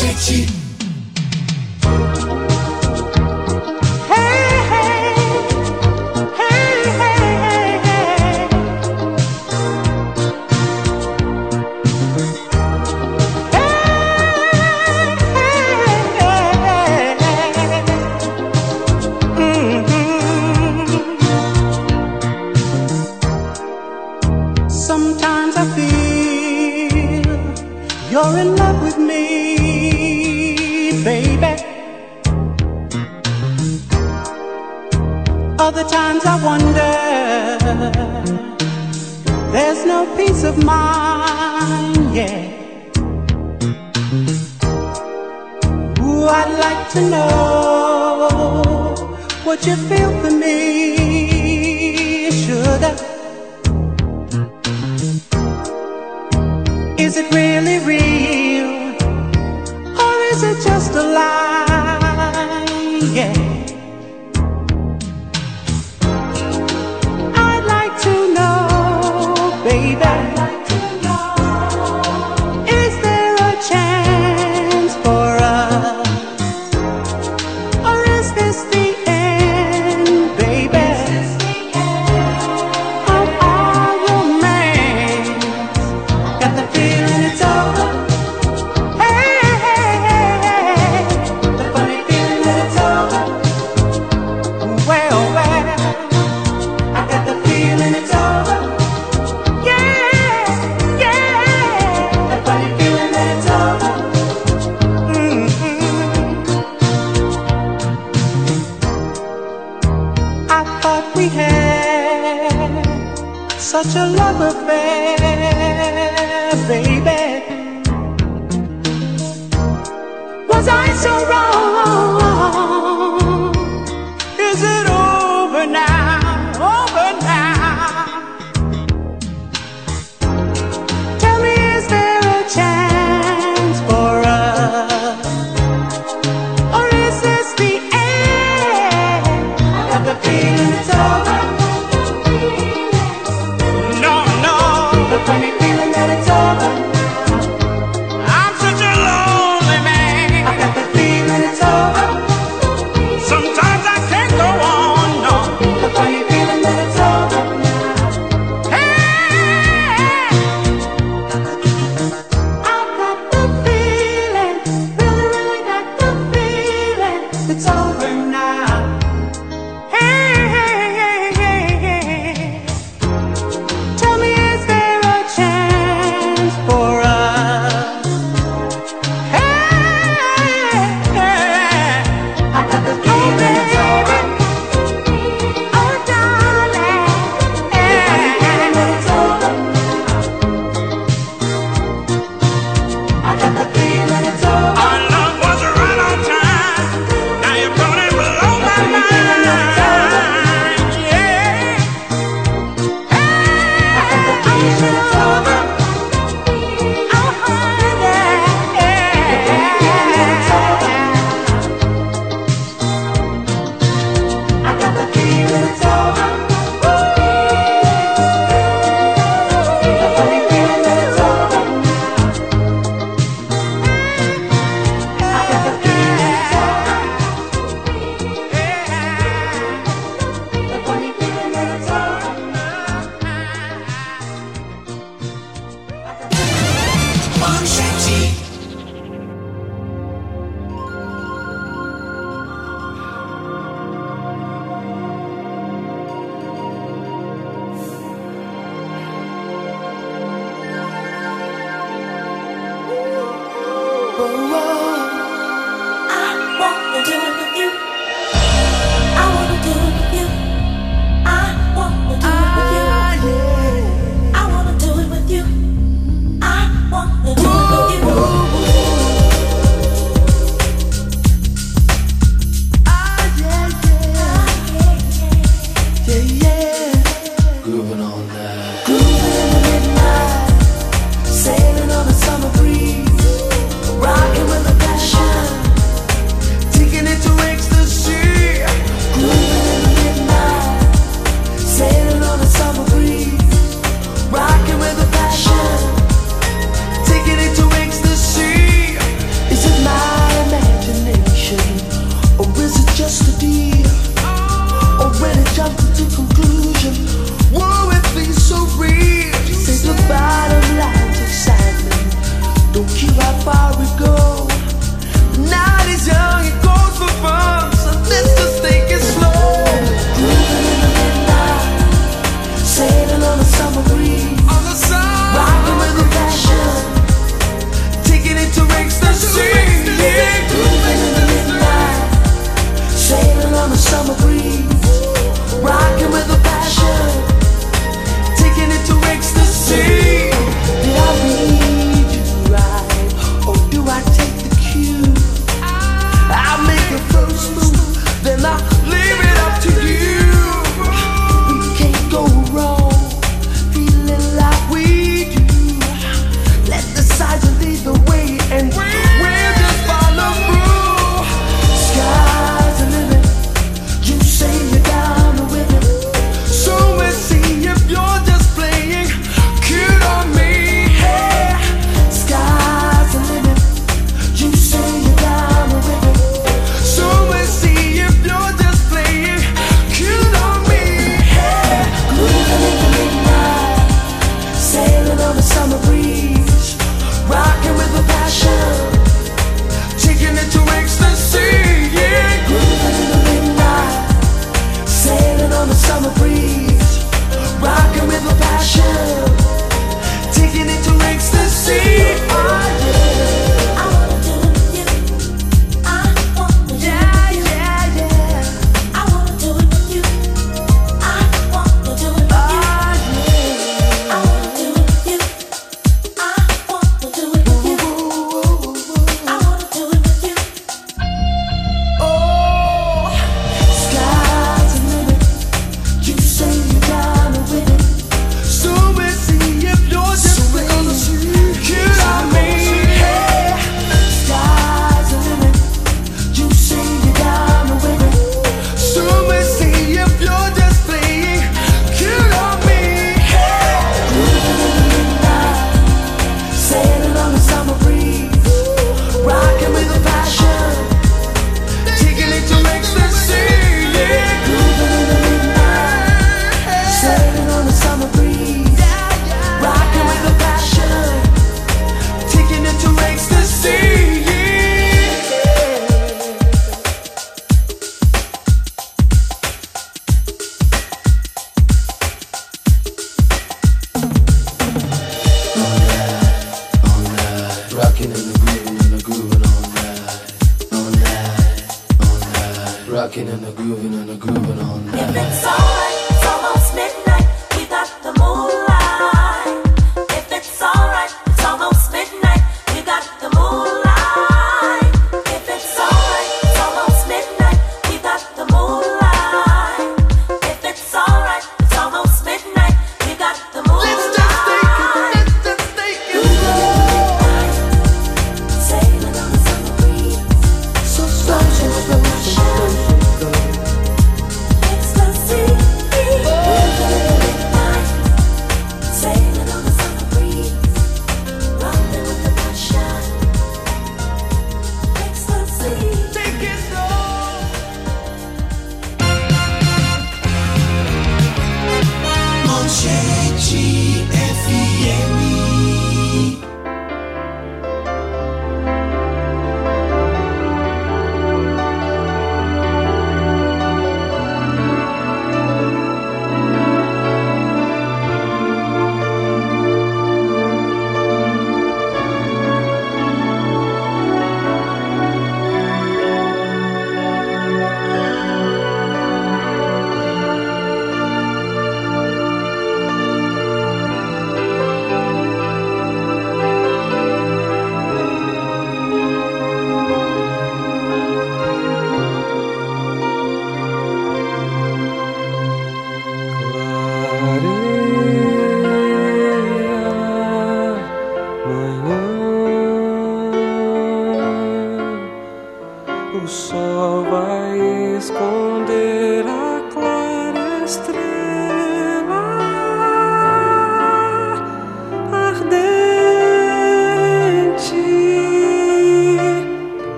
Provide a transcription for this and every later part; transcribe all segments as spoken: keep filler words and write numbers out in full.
Is it my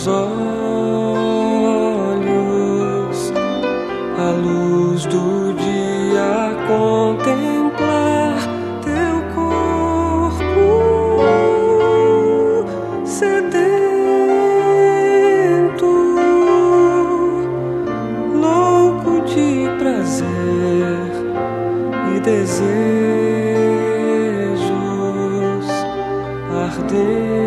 teus olhos, a luz do dia, contemplar teu corpo sedento, louco de prazer e desejos ardentes.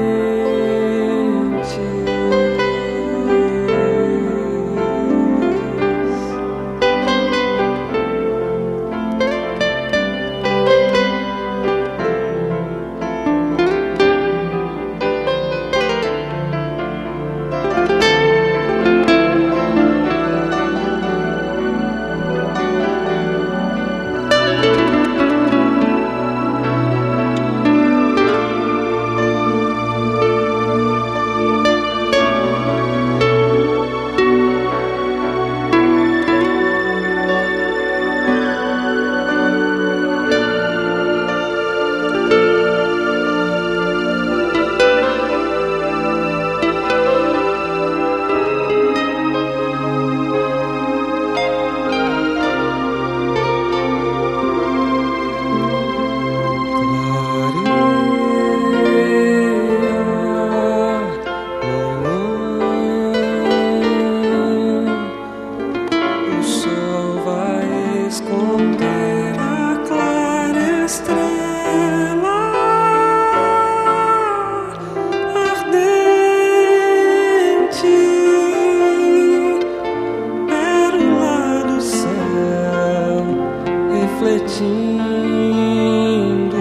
Refletindo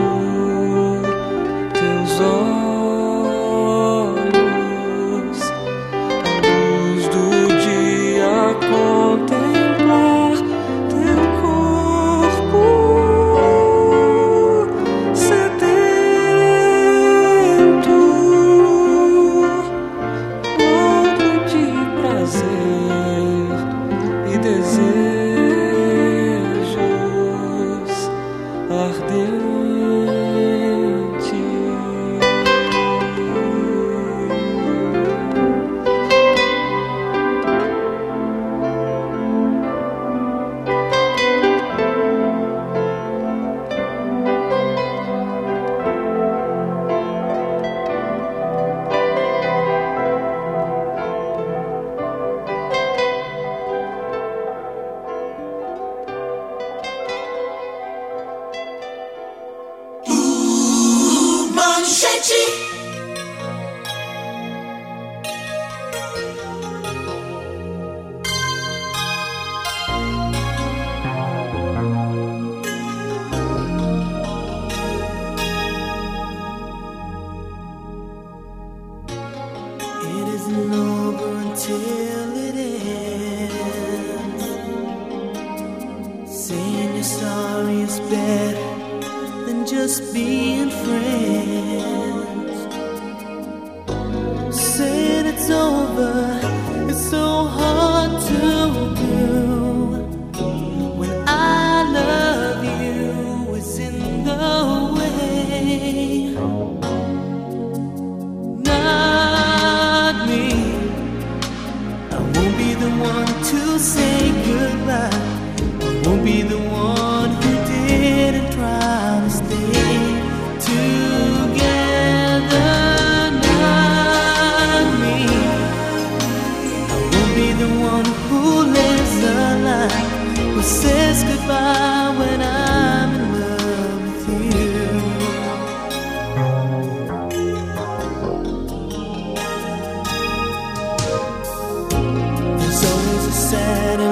teus olhos, a luz do dia, contemplar teu corpo sedento, louco de prazer e desejo ardente. It isn't over until it ends. Saying you're sorry is better than just being friends. Saying it's over is so hard to do when I love you is in the way. To say goodbye, I won't be the one who didn't try to stay together. Not me. I won't be the one who lives a life, who says goodbye when I'm in love with you. There's always a sad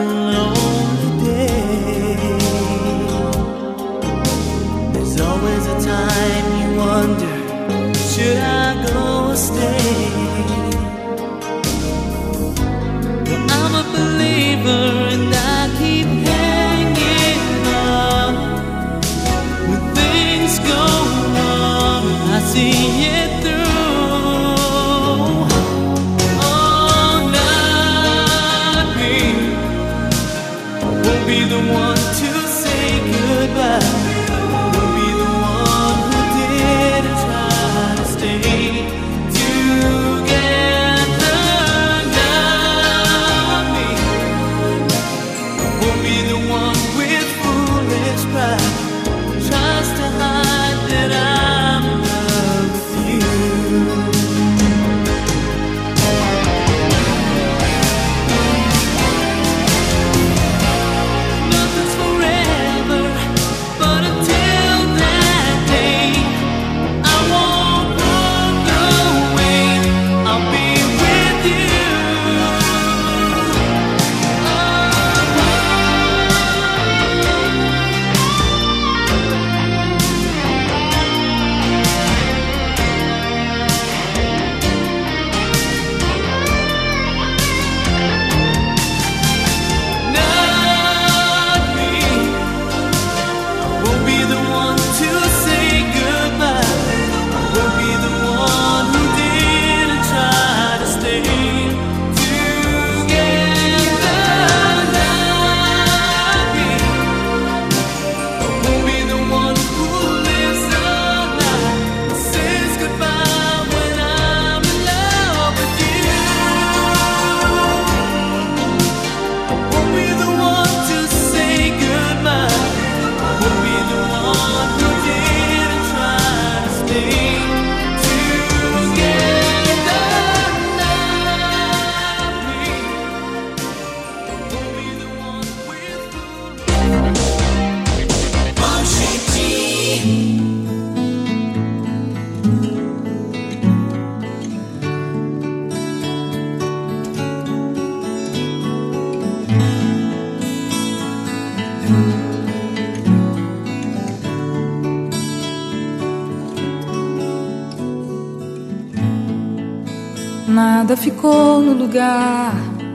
Nada ficou no lugar.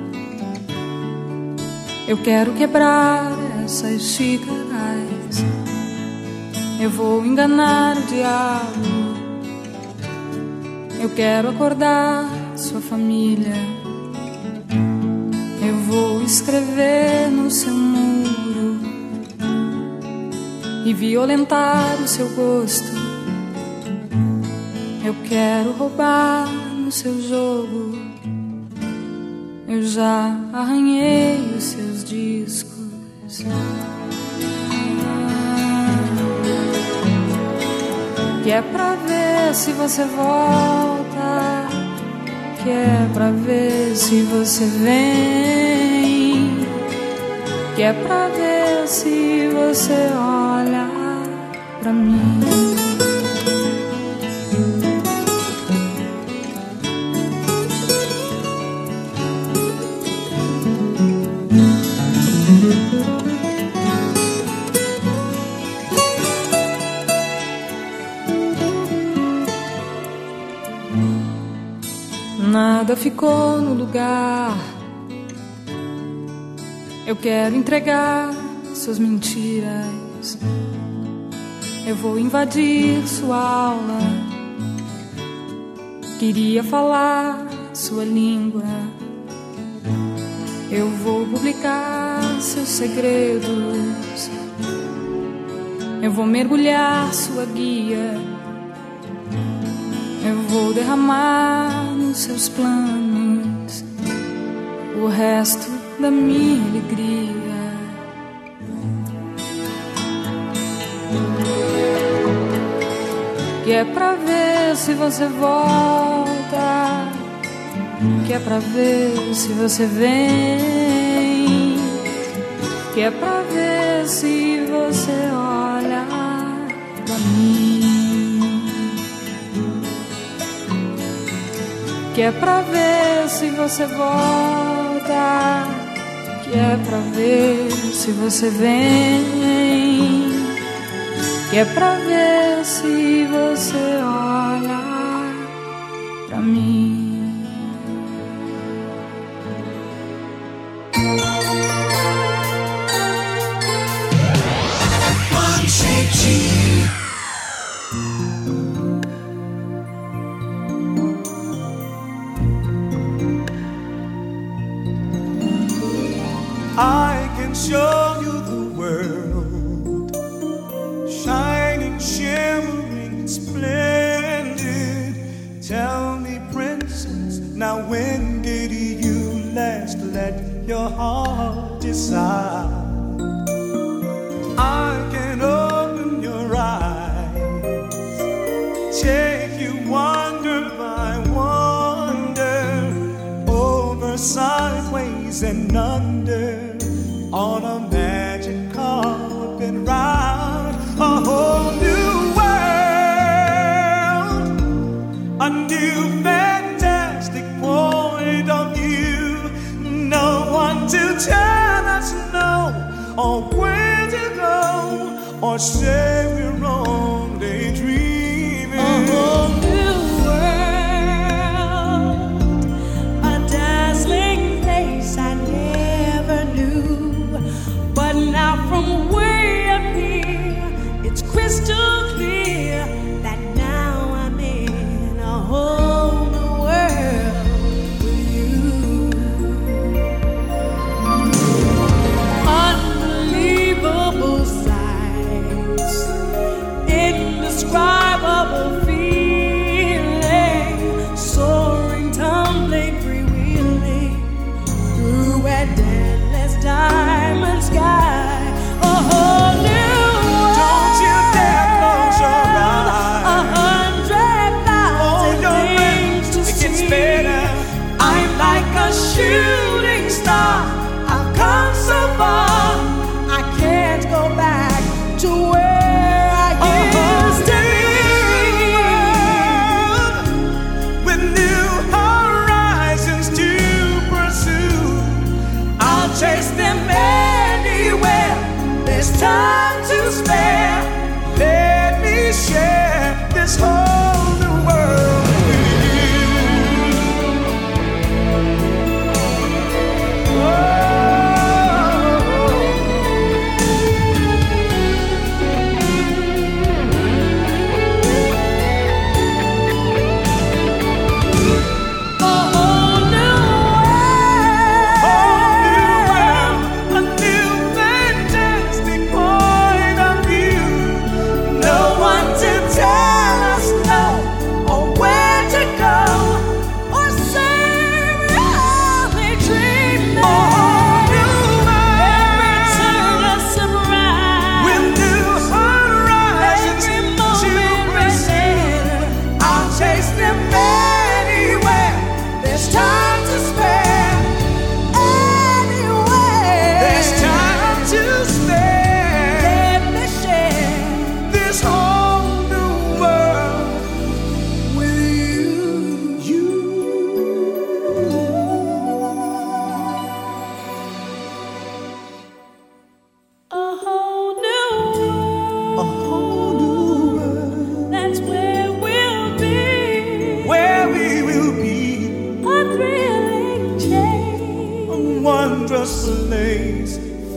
Eu quero quebrar essas xícaras. Eu vou enganar o diabo. Eu quero acordar sua família. Eu vou escrever no seu muro e violentar o seu gosto. Eu quero roubar no seu jogo. Eu já arranhei os seus discos. Que é pra ver se você volta, que é pra ver se você vem, que é pra ver se você olha pra mim. Nada ficou no lugar. Eu quero entregar suas mentiras. Eu vou invadir sua aula. Queria falar sua língua. Eu vou publicar seus segredos. Eu vou mergulhar sua guia. Eu vou derramar nos seus planos o resto da minha alegria. Que é pra ver se você volta, que é pra ver se você vem, que é pra ver se você olha pra mim. Que é pra ver se você volta, que é pra ver se você vem, que é pra ver se você olha pra mim. I can show you the world, shining, shimmering, splendid. Tell me, princess, now when did you last let your heart decide? I can open your eyes, take you wonder by wonder, over, sideways, and under, on a magic carpet ride, a whole new world, a new fantastic point of view. No one to tell us no, or where to go, or say we're only dreaming. A whole new world, a dazzling place I never knew. But now from way up here, it's crystal clear that now I'm in a whole new world with you. Unbelievable sights, indescribable feeling, soaring, tumbling, freewheeling through a endless diamond sky. A whole new world. Don't you dare close your eyes. A hundred thousand things to it see. gets better. I'm like a shooting star. I've come so far. I can't go back to where I used to be. With new horizons to pursue, I'll chase them anywhere. There's time to spare. let me share this whole new world with you.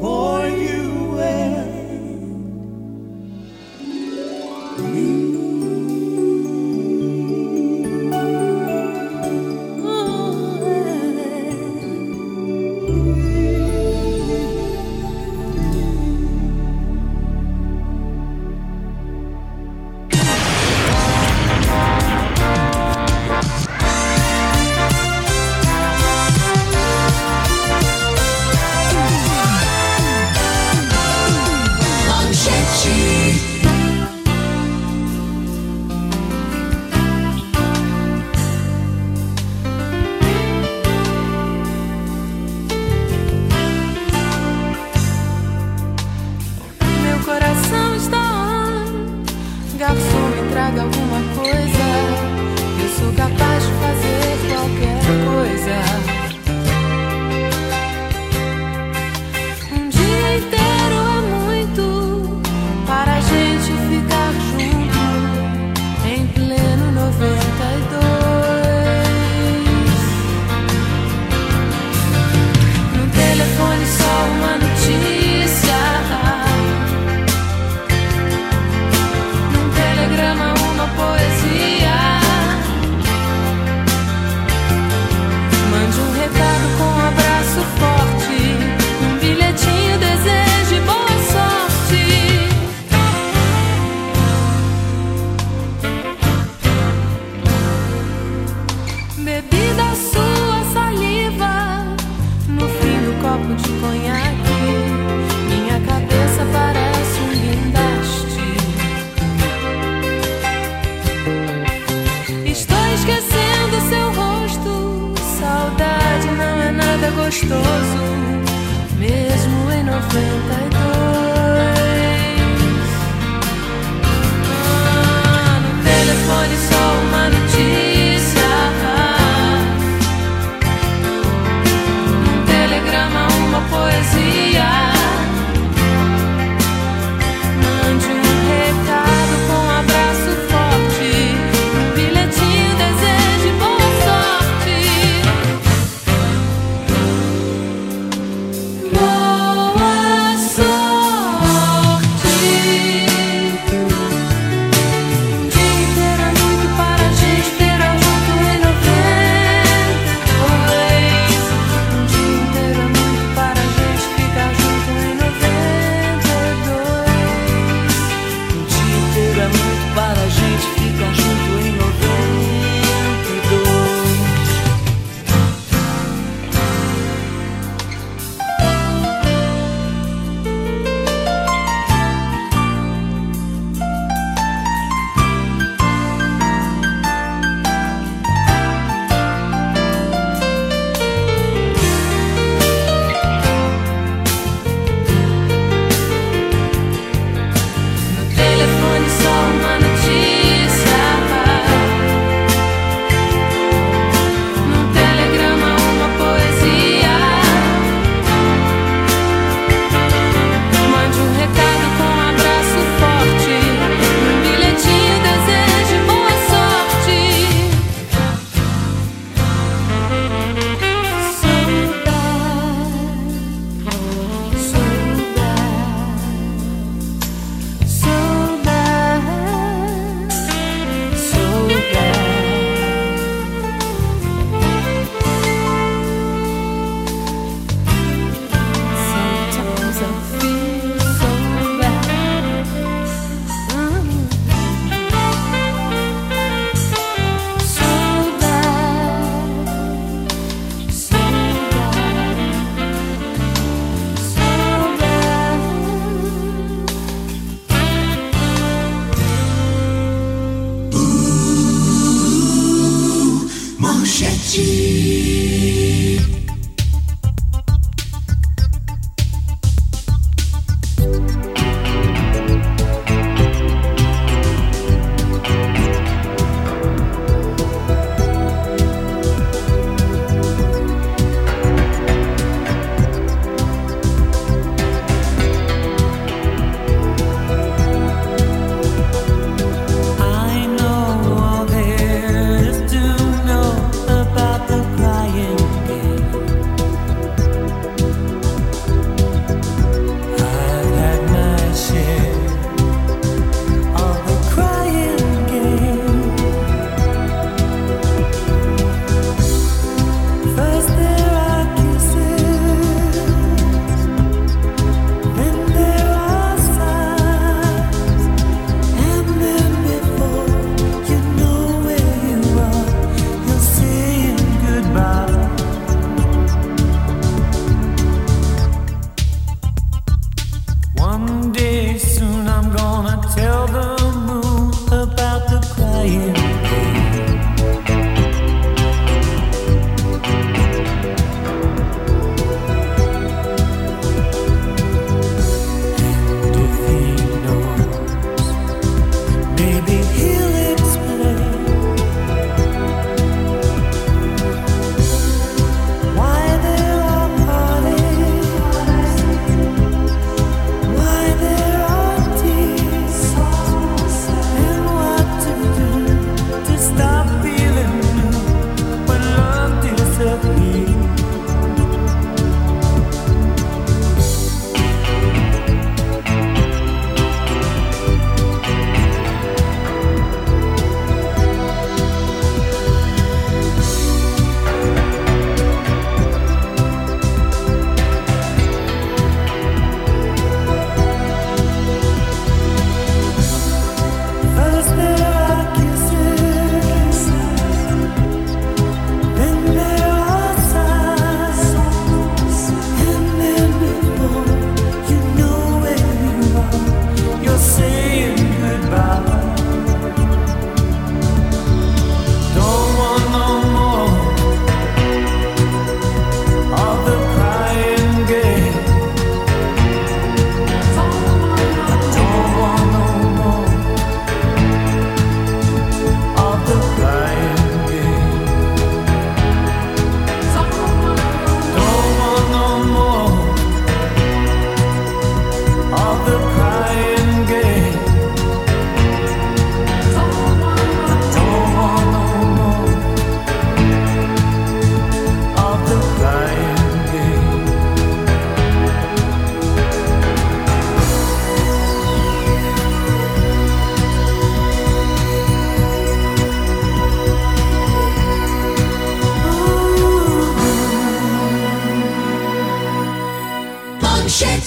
for you and me. I know all there is to know about the crying.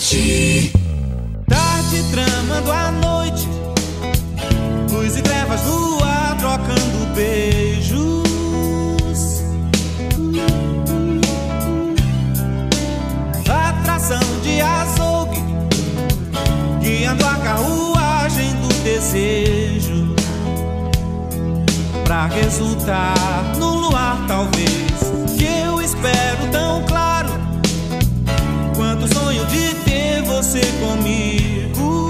Manchete. Tarde tramando a noite, luz e trevas no ar, trocando beijos. Atração de açougue, guiando a carruagem do desejo, pra resultar no luar talvez, que eu espero tão claro quanto o sonho de ter você comigo.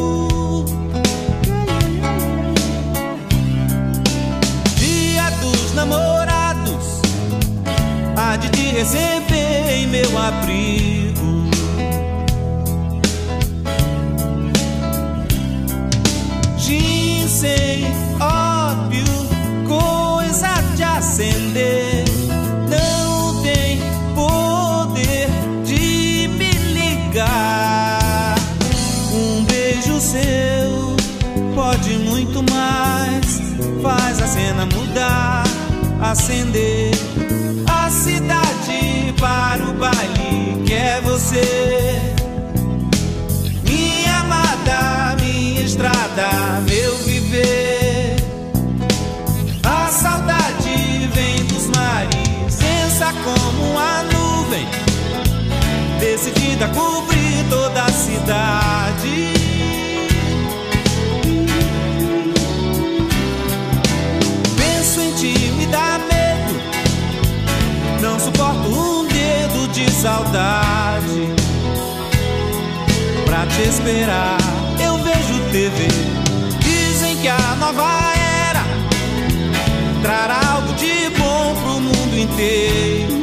Dia dos namorados, há de te receber em meu abrigo. Ginseng, ópio, coisa de acender, não tem poder de me ligar. Um beijo seu pode muito mais, faz a cena mudar, acender a cidade para o baile que é você. Minha amada, minha estrada, meu viver. A saudade vem dos mares, densa como uma nuvem, decidida a cobrir toda a cidade. Penso em ti, me dá medo, não suporto um dedo de saudade. Pra te esperar, eu vejo T V. Dizem que a nova era trará algo de bom pro mundo inteiro.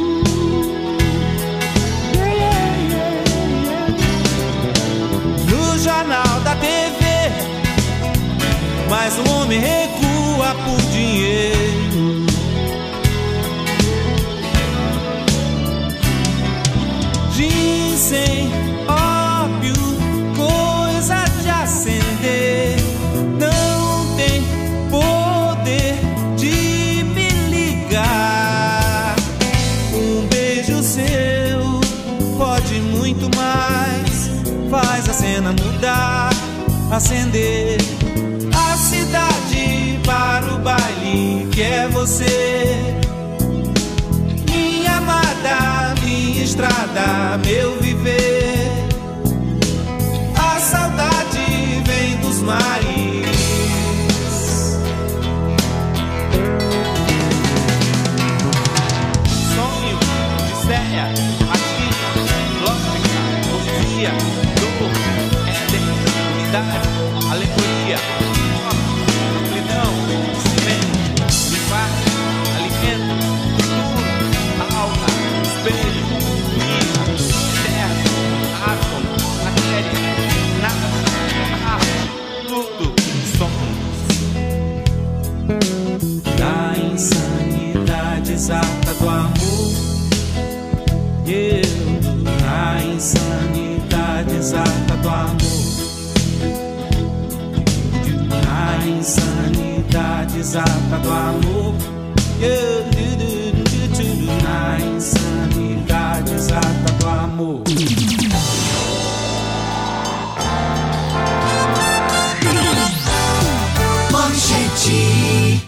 No jornal da T V, mas o homem recua por dinheiro. Ginseng, ópio, coisa de acender, não tem poder de me ligar. Um beijo seu pode muito mais, faz a cena mudar, acender a cidade para o baile que é você. Minha amada, minha estrada, meu viver. A saudade vem dos mares. Sonho, miséria, magia, lógica, poesia, dor, eternidade, alegoria, solidão, silêncio, infarto, alimento, futuro, alma, espelho, vida, terra, átomo, matéria, nada, arte, tudo somos. Da insanidade exata do amor, eu, na insanidade exata do amor, na insanidade exata do amor, eu, na insanidade exata do amor. Manchete.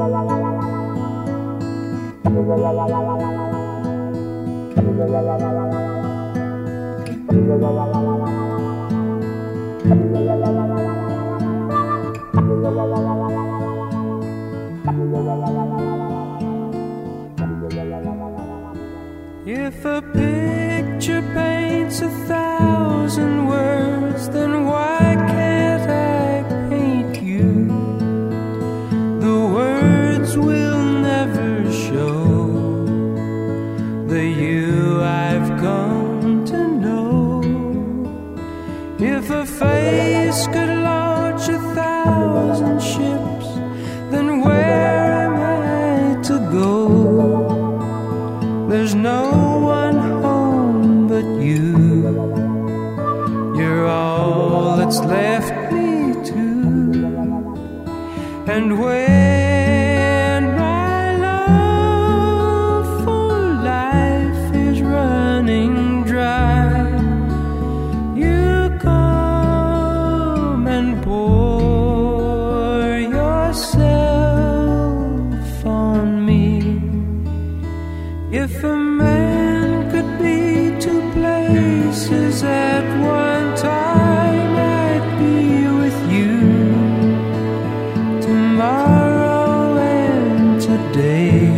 If a picture paints a thousand words, then why can't I paint you? The words will never show the you I've come to know. If a face could launch a thousand ships, then where am I to go? There's no one home but you. You're all that's left me to. And when my love for life is running dry, If a man could be two places at one time, I'd be with you tomorrow and today,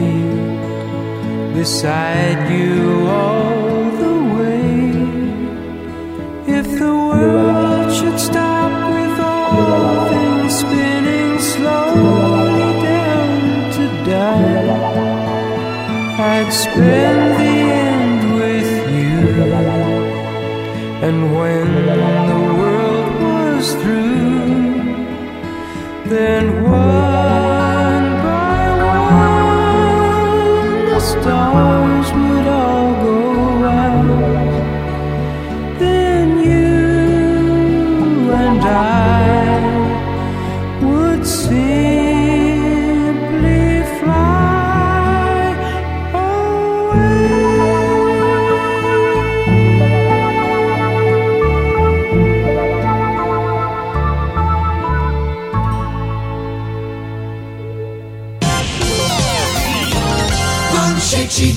beside you all the way. If the world should stop with all things spinning slowly down to die, I'd spend the end with you. And when the world was through, then one by one the stars would all go out. Then you and I would simply fly away. Manchete.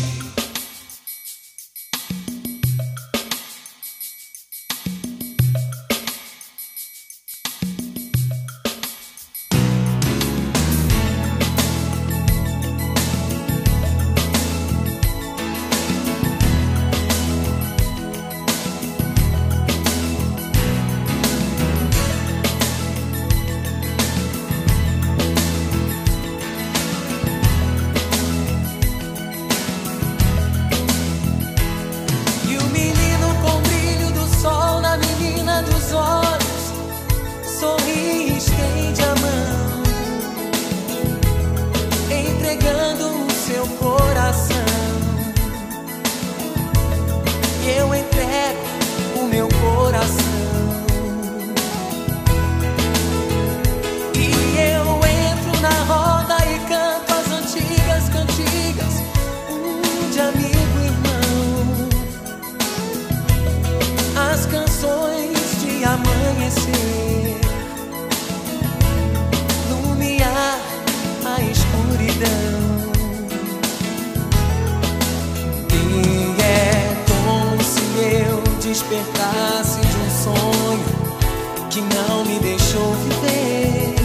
Despertasse de um sonho que não me deixou viver,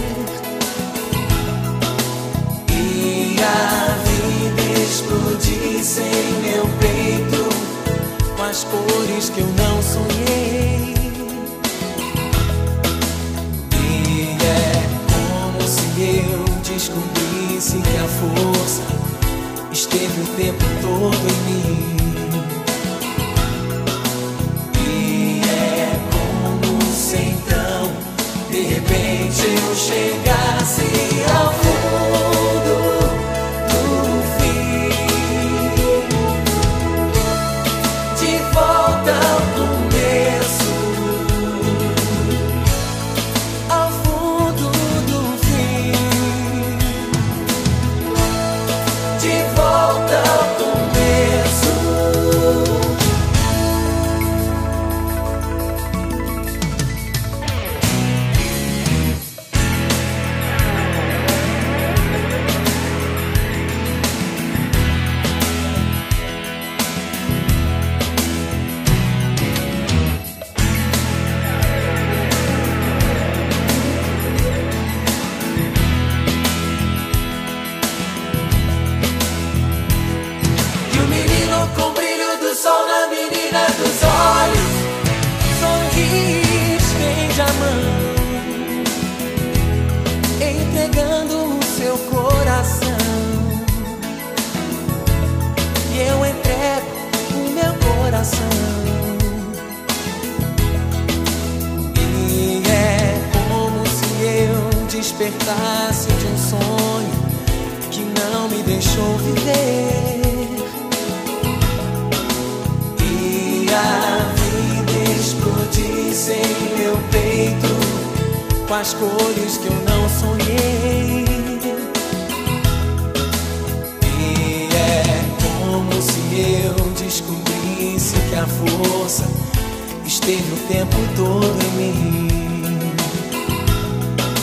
e a vida explodisse em meu peito com as cores que eu não sonhei. E é como se eu descobrisse que a força esteve o tempo todo em mim. Então, de repente eu chegasse ao fundo do fim, de volta ao começo, ao fundo do fim, de volta ao começo. Com o brilho do sol na menina dos olhos, sorri, estende a mão, entregando o seu coração, e eu entrego o meu coração. E é como se eu despertasse de um sonho que não me deixou viver. A vida explodisse em meu peito com as cores que eu não sonhei. E é como se eu descobrisse que a força esteve o tempo todo em mim.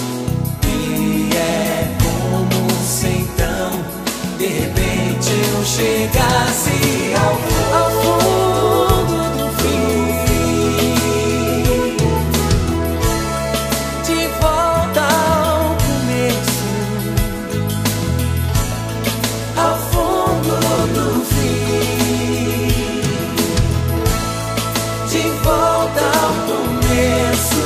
E é como se então, de repente eu chegasse ao, ao fundo do fim, de volta ao começo, ao fundo do fim, de volta ao começo.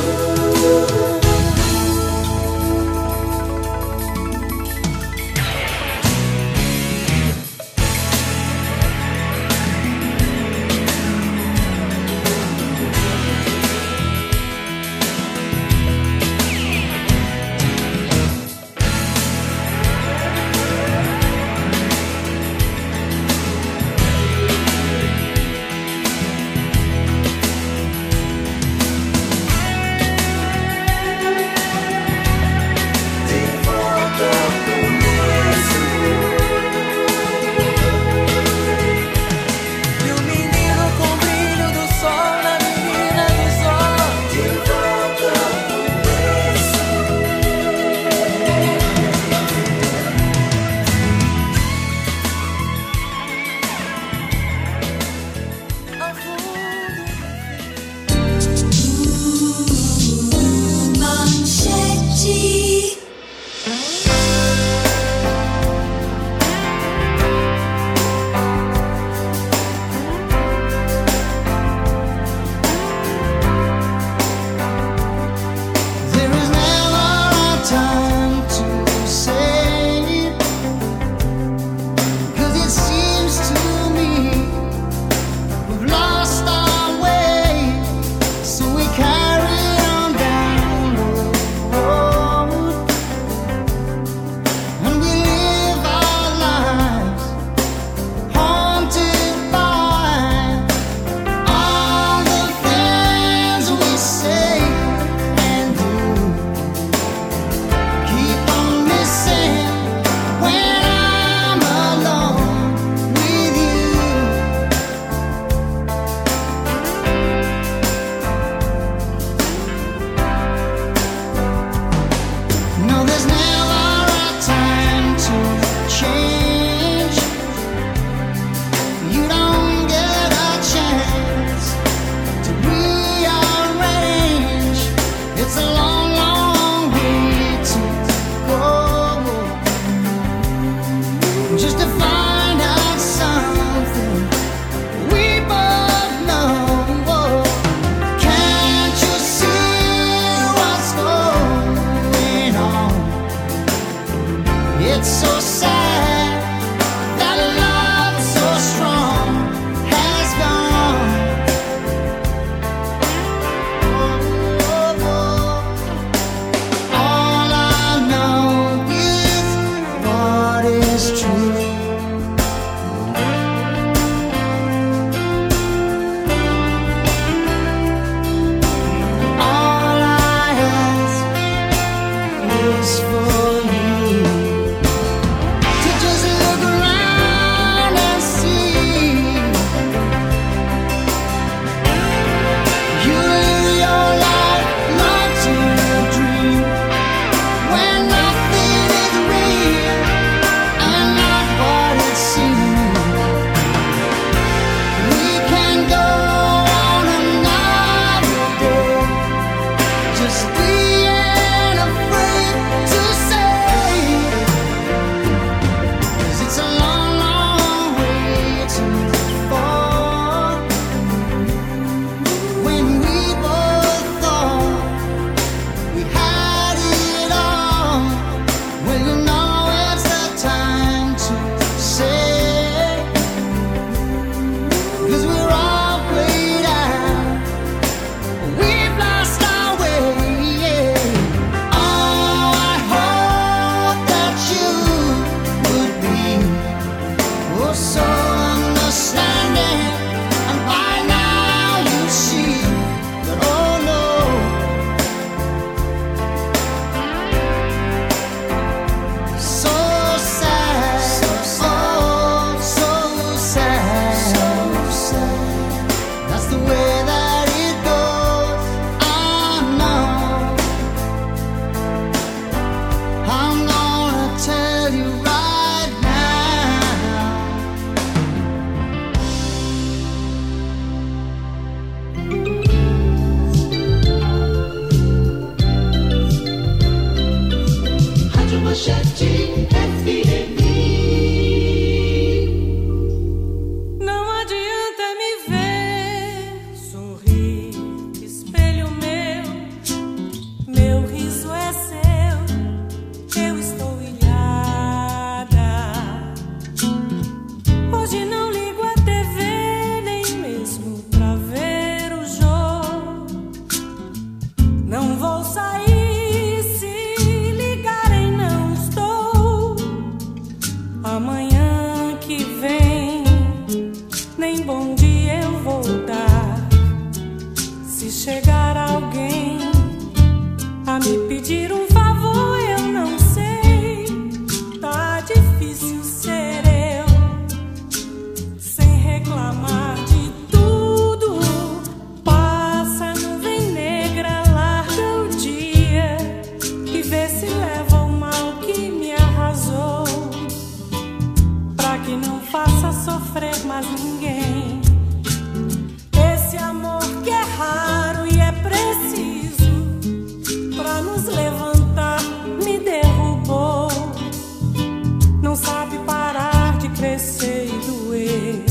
ninguém. Esse amor que é raro e é preciso pra nos levantar me derrubou. Não sabe parar de crescer e doer.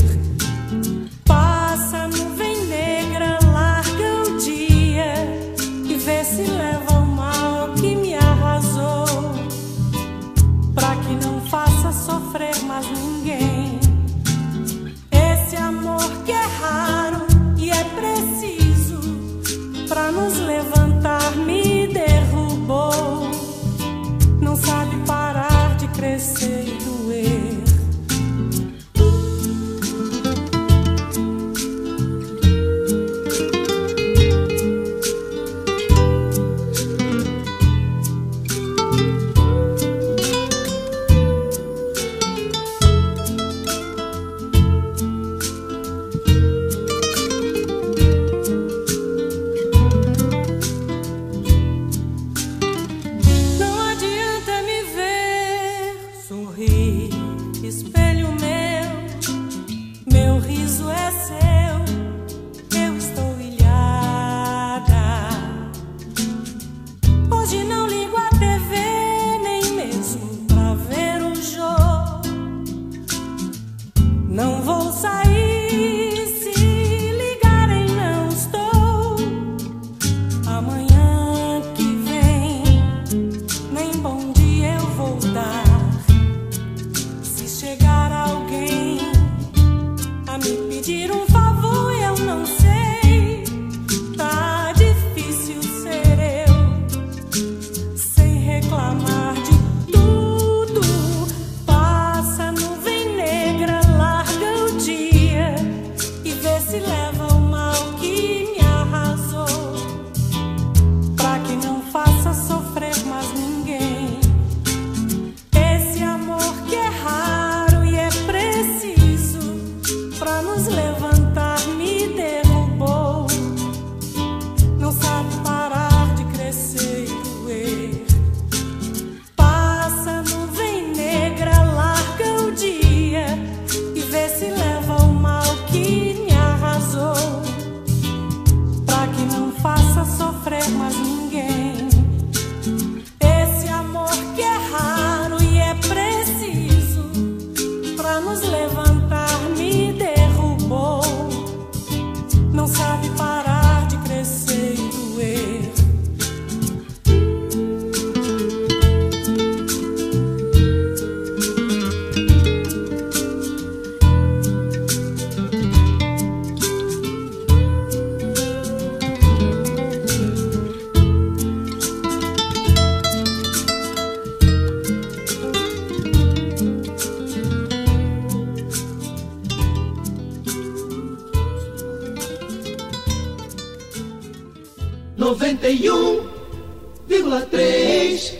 Passa nuvem negra, larga o dia e vê se leva o mal que me arrasou, pra que não faça sofrer mais ninguém. Esse amor que é raro e é preciso pra nos levantar me derrubou. Não sabe parar de crescer e doer. noventa e um vírgula três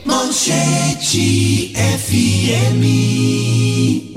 Manchete F M.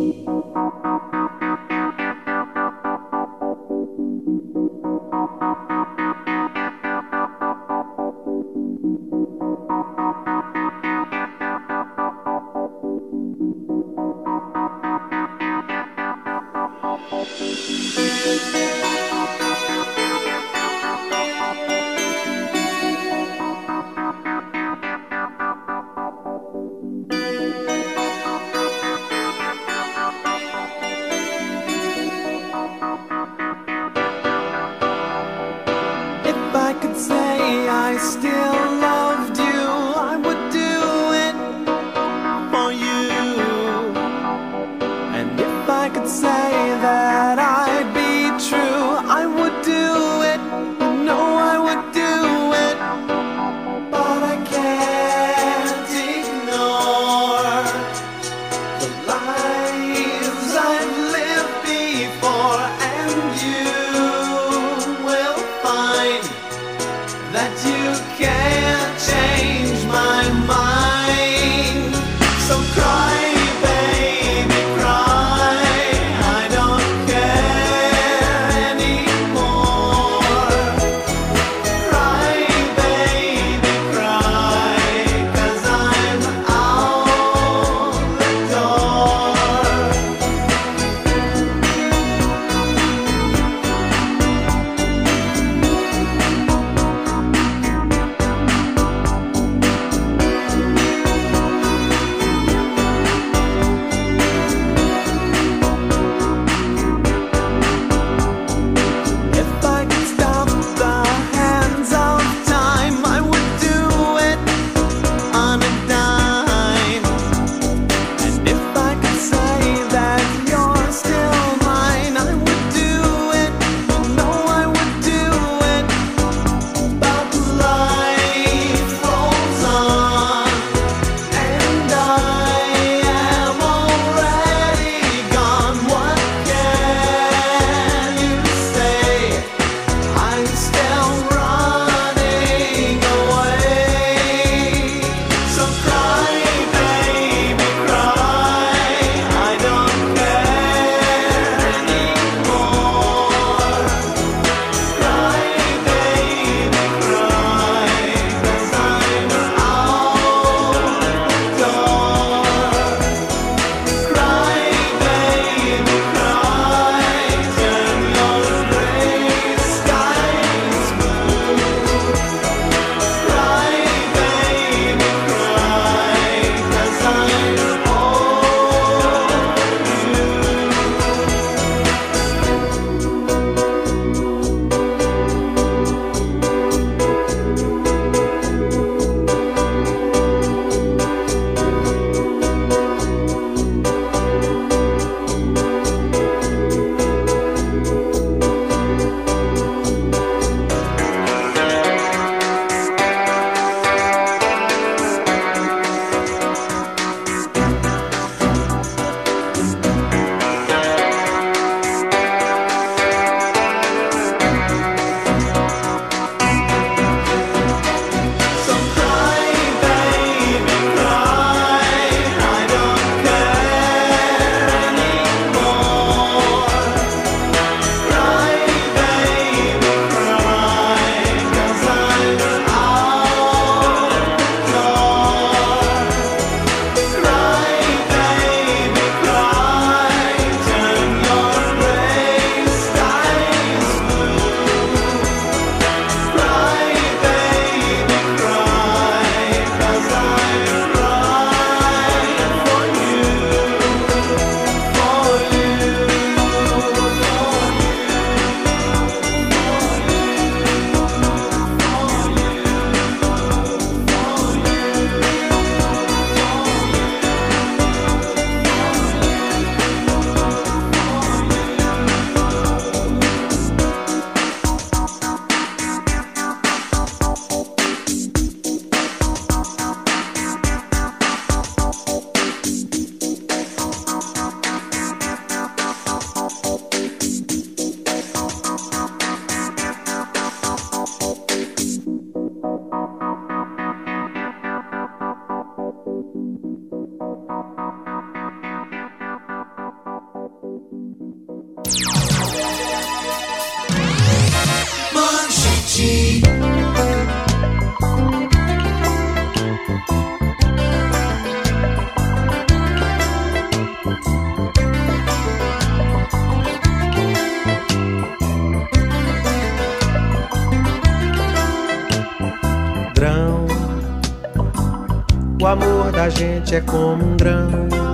amor da gente é como um grão,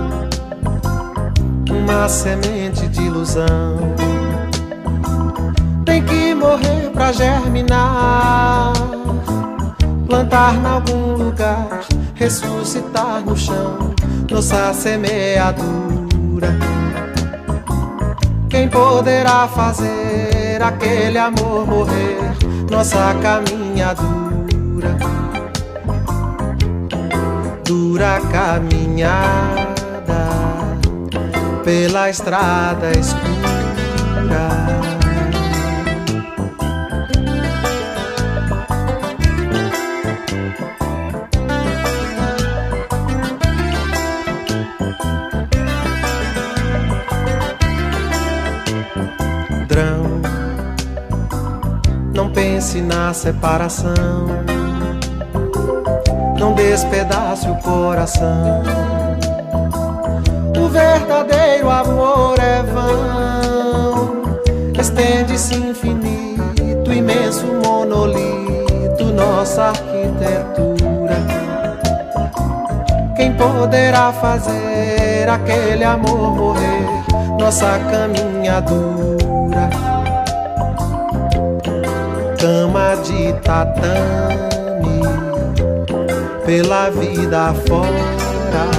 uma semente de ilusão. Tem que morrer pra germinar, plantar em algum lugar, ressuscitar no chão nossa semeadura. Quem poderá fazer aquele amor morrer, nossa caminhadura? Dura caminhada pela estrada escura. Drão, não pense na separação, não despedace o coração. O verdadeiro amor é vão, estende-se infinito, imenso monolito, nossa arquitetura. Quem poderá fazer aquele amor morrer, nossa caminhadura? Cama de tatame pela vida fora.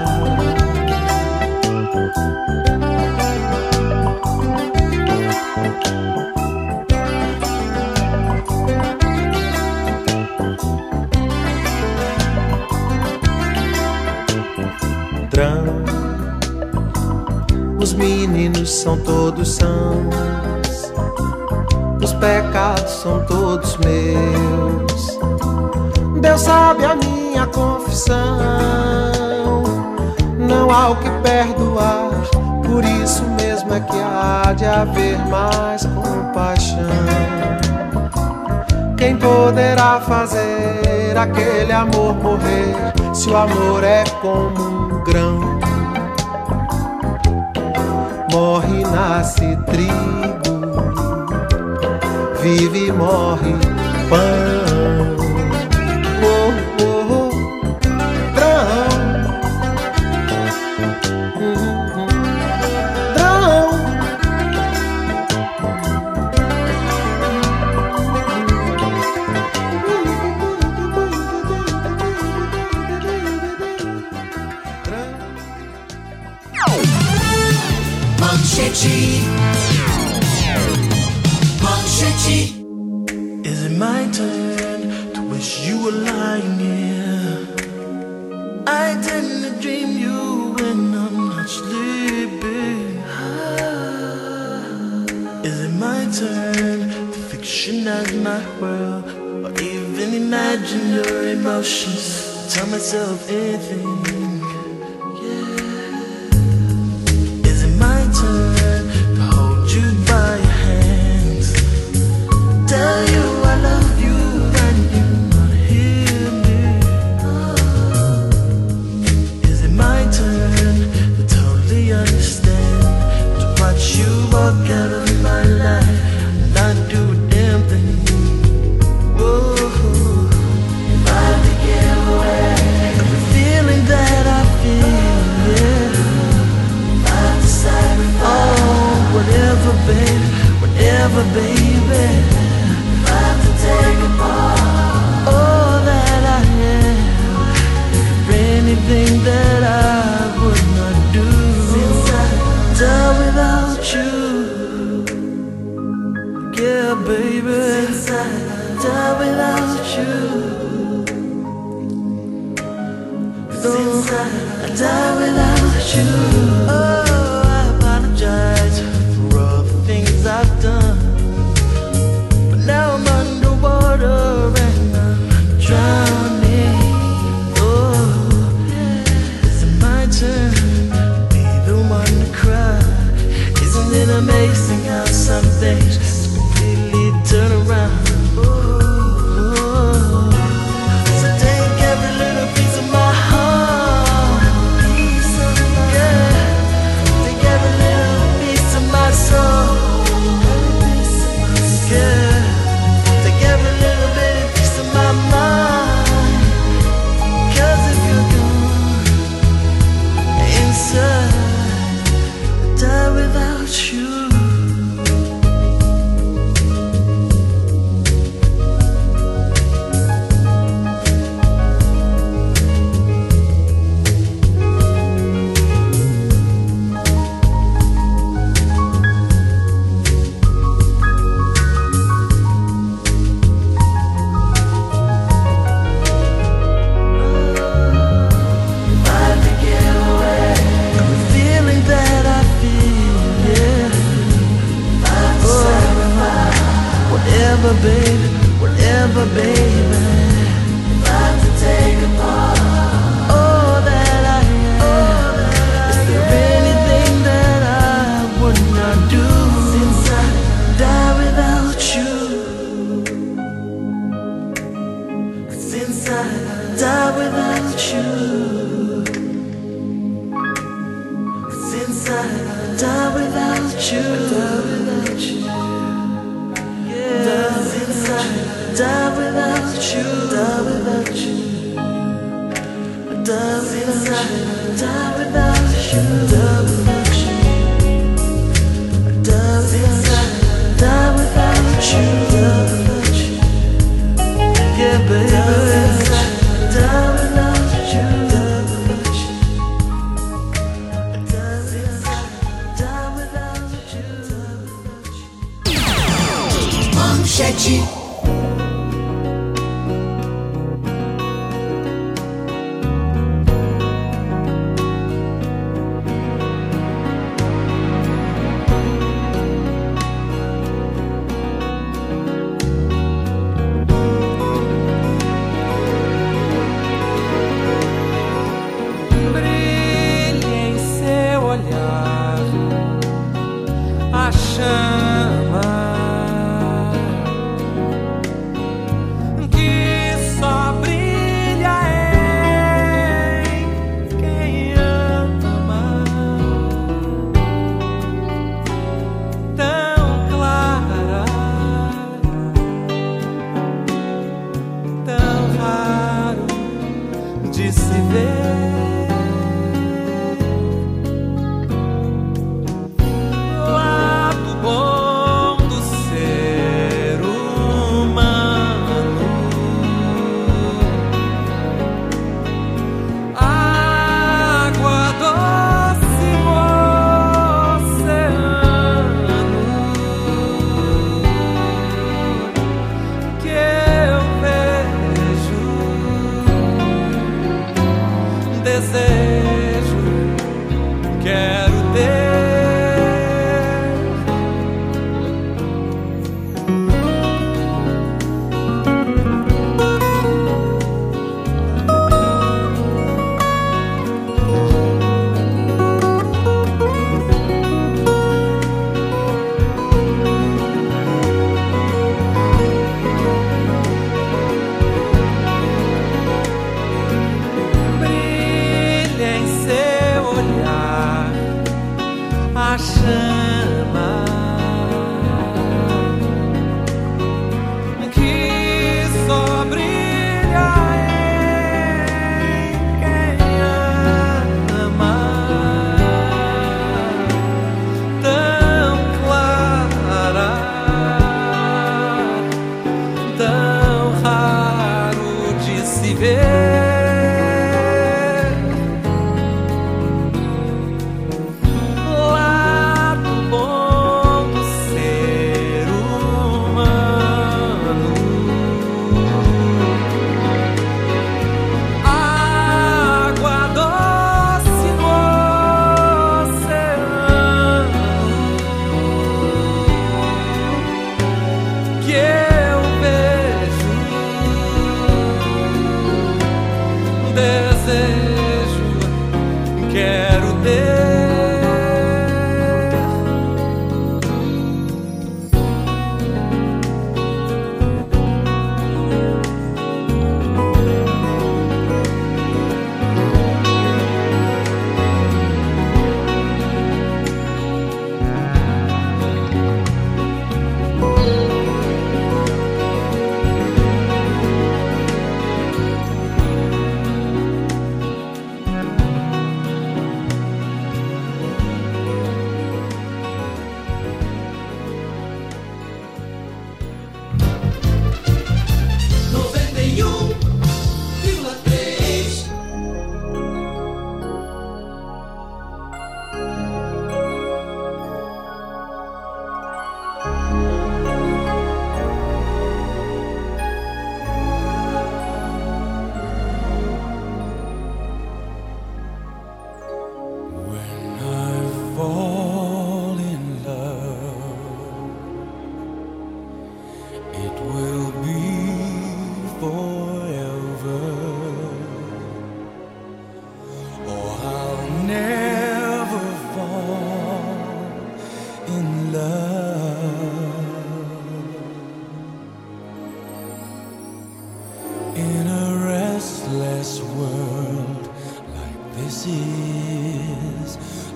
Drão, os meninos são todos sãos, os pecados são todos meus. Deus sabe a minha confissão, não há o que perdoar, por isso mesmo é que há de haver mais compaixão. Quem poderá fazer aquele amor morrer, se o amor é como um grão? Morre, nasce trigo, vive e morre pão. Oh, oh, oh, drão, hum, hum, drão. Manchete. Manchete. Is it my turn to wish you were lying here? I tend to dream you when I'm not sleeping. Is it my turn to fictionize my world, or even imagine your emotions? Tell myself anything. Tell you I love you and you not hear me. Is it my turn to totally understand, to watch you walk out of my life and not do a damn thing? Whoa, if I had to give away every feeling that I feel, yeah, if I had to sacrifice, oh, whatever, baby, whatever, baby. Take apart all that I am, for anything that I would not do. Since I die without you, yeah, baby. Since I die without you, since I die without you. Oh, I apologize for all the things I've done. Now I'm underwater and I'm drowning. Oh, is it my turn to be the one to cry? Isn't it amazing how some things just completely turn around? Oh, so take every little piece of my heart, yeah, take every little piece of my soul, yeah. Every little bit of piece of my mind, 'cause if you're whatever, baby, whatever, baby. If I have to take apart all that I am, is there anything that I would not do since I die without you? Since I die without you. Since I die without you. Die without you. Yeah. Since I die without you. Die without you. Die without you. Die without you. Die without you. Die without you. Die without you. Die without you. Yeah, baby. Die without you. Die without you. Die without you. Manchete. A chama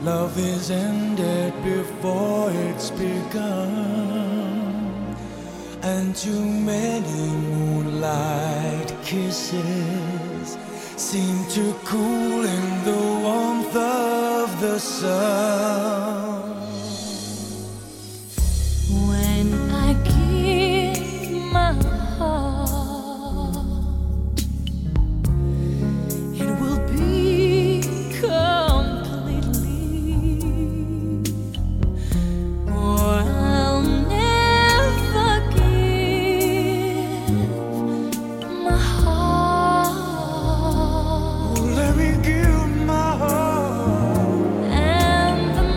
Love is ended before it's begun, and too many moonlight kisses seem to cool in the warmth of the sun. When I give my heart, it will be completely, or I'll never give my heart. Let me give my heart. And the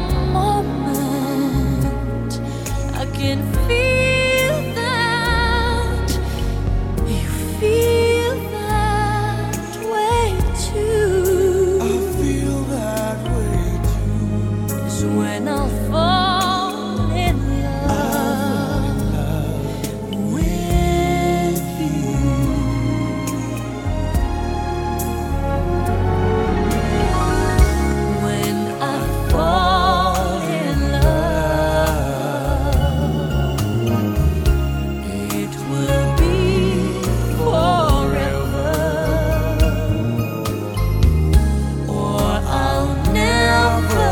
moment I can feel that you feel that way too, I feel that way too. is when I'll fall in love with you. When I fall in love, it will be forever, or I'll never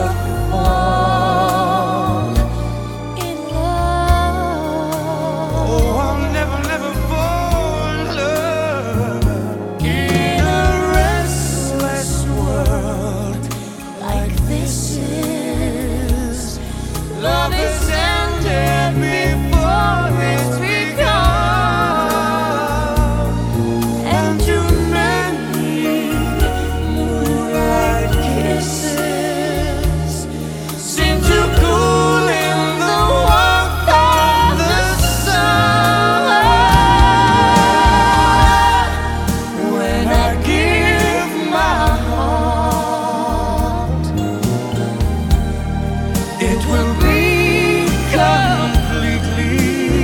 fall in love. Oh, I'll never, never fall in love in a restless world Like this is love is ended before it's begun, and too many moonlight kisses seem to cool in the warmth of the sun. When I give my heart, it will be completely,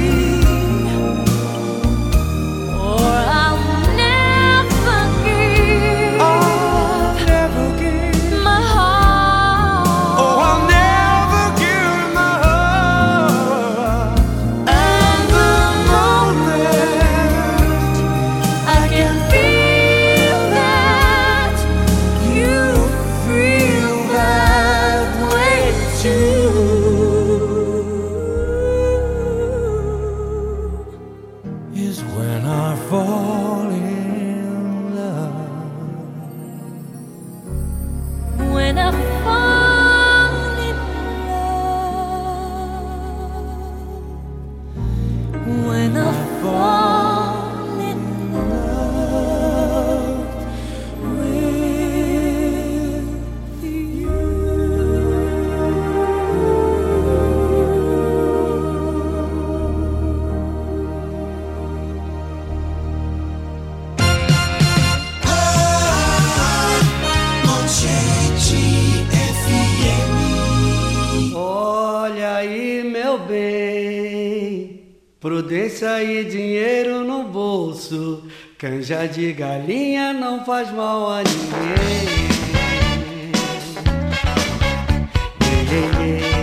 or I'll never give I'll never give, my heart. oh, I'll never give my heart. And the moment I can feel that you feel that way too, is when I fall in love. when I fall in love, when I fall in love with you. Olha aí, meu bem, prudência e dinheiro no bolso, canja de galinha não faz mal a ninguém. Ei, ei, ei.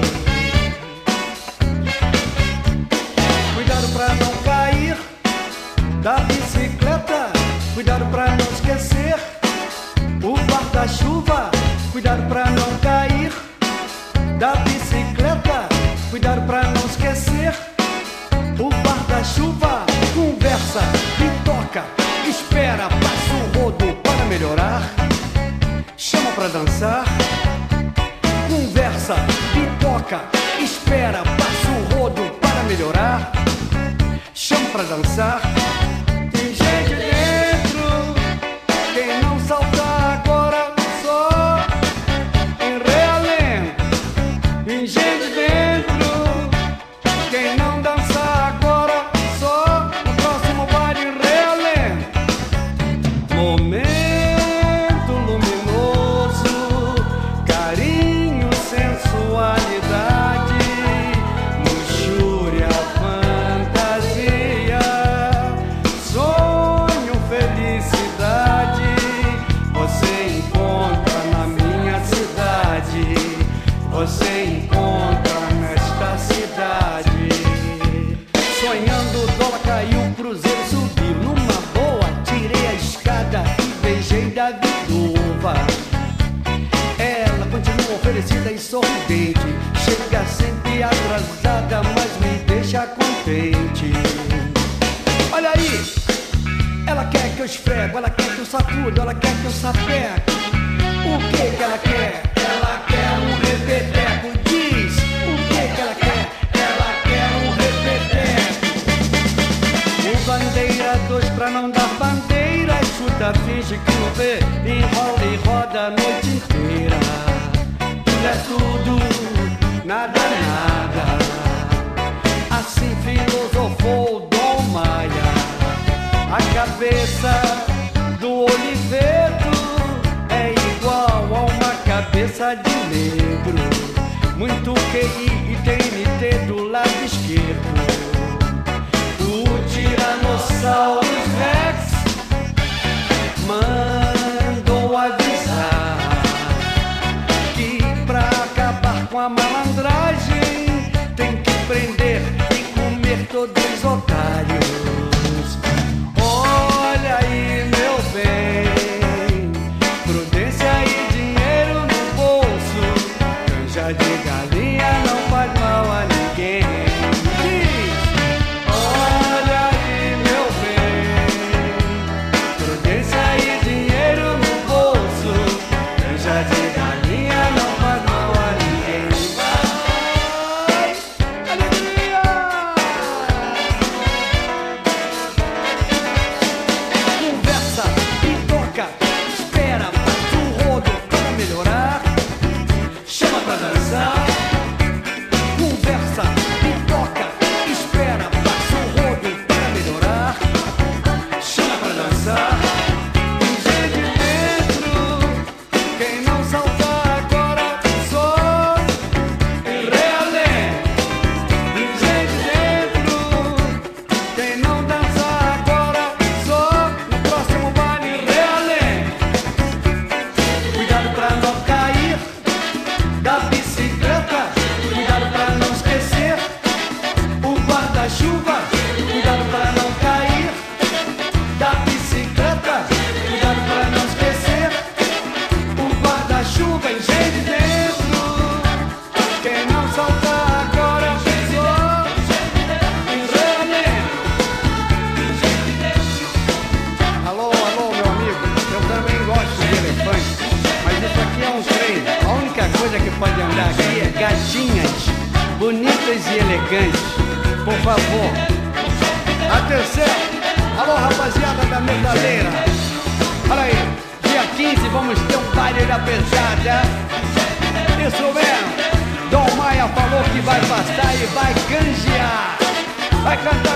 Cuidado pra não cair da bicicleta, cuidado pra não esquecer o guarda-chuva, cuidado pra não cair da bicicleta, cuidado pra não esquecer o guarda-chuva. Conversa e toca, espera, passa o rodo para melhorar, chama pra dançar. Conversa e toca, espera, passa o rodo para melhorar, chama pra dançar. Tem gente dentro, quem não salta agora só em realengo. Tem gente dentro, quem não dança agora só no próximo baile em realengo. Momento luminoso, carinho, sensualidade, luxúria, fantasia, sonho, felicidade, você encontra na minha cidade. sonhando, o dólar caiu, o cruzeiro subiu. Numa boa, tirei a escada e beijei da viúva. Ela continua oferecida e sorridente, chega sempre atrasada, mas me deixa contente. Olha aí, ela quer que eu esfrego, ela quer que eu sacudo, ela quer que eu sapeco. O que que ela quer? Ela quer um repeteco. Diz, o que que ela quer? Ela quer um repeteco. O bandeira dois pra não dar bandeira, chuta, finge que não vê, enrola e roda a noite inteira. Tudo é tudo, nada é nada. Assim filosofou o Dom Maia. A cabeça do Oliveto é igual a uma cabeça de negro. Muito Q I e T N T do lado esquerdo. O Tiranossauro Rex mandou avisar que pra acabar com a malandragem tem que prender e comer todos os otários. Olha aí, meu bem, prudência e dinheiro no bolso, canja de galinha não faz mal a ninguém. Diz, olha aí, meu bem, prudência e dinheiro no bolso, canja de galinha não faz mal a ninguém. Vai, alegria! Conversa e toca, espera, faz um rodo para melhorar, chama pra dançar. Conversa e toca, espera, faz um rodo para melhorar, chama pra dançar. Tem gente dentro, quem não saltar agora só em realém. Tem gente dentro, quem não dançar agora só no próximo baile realém. Cuidado pra não cair da bicicleta, cuidado pra não esquecer o guarda-chuva. Cuidado pra não cair da bicicleta, cuidado pra não esquecer o guarda-chuva. Em gente dentro, quem não saltar agora só em realém. Alô, alô, meu amigo, eu também gosto de elefante, mas isso aqui é um trem. A única coisa que pode andar aqui é gatinhas bonitas e elegantes. Por favor, atenção, alô, rapaziada da metaleira. Olha aí, dia quinze vamos ter um baile da pesada. Isso mesmo, Dom Maia falou que vai passar e vai canjear. Vai cantar.